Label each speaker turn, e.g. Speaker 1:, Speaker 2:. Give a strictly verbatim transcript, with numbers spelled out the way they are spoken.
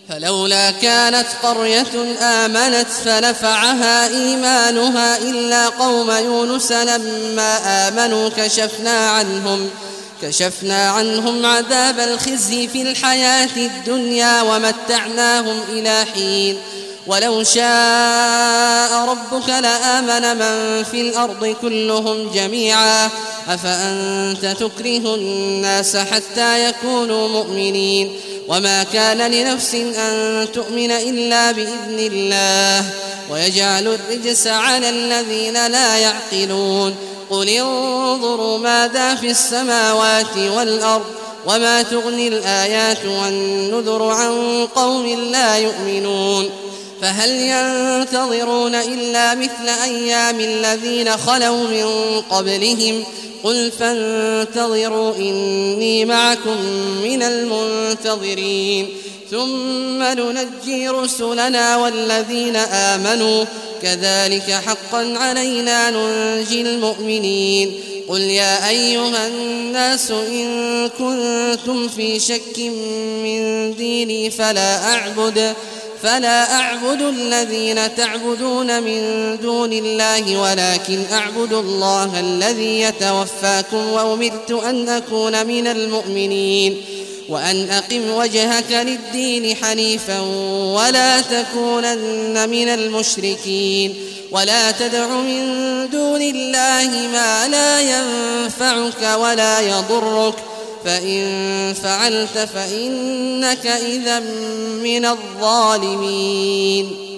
Speaker 1: فلولا كانت قرية آمنت فنفعها إيمانها إلا قوم يونس لما آمنوا كشفنا عنهم كشفنا عنهم عذاب الخزي في الحياة الدنيا ومتعناهم إلى حين ولو شاء ربك لآمن من في الأرض كلهم جميعا أفأنت تكره الناس حتى يكونوا مؤمنين وما كان لنفس أن تؤمن إلا بإذن الله ويجعل الرجس على الذين لا يعقلون قل انظروا ماذا في السماوات والأرض وما تغني الآيات والنذر عن قوم لا يؤمنون فهل ينتظرون إلا مثل أيام الذين خلوا من قبلهم قل فانتظروا إني معكم من المنتظرين ثم ننجي رسلنا والذين آمنوا كذلك حقا علينا ننجي المؤمنين قل يا أيها الناس إن كنتم في شك من ديني فلا أعبد فلا أعبد الذين تعبدون من دون الله ولكن أعبد الله الذي يتوفاكم وأمرت أن أكون من المؤمنين وأن أقم وجهك للدين حنيفا ولا تكونن من المشركين ولا تدع من دون الله ما لا ينفعك ولا يضرك فإن فعلت فإنك إذا من الظالمين.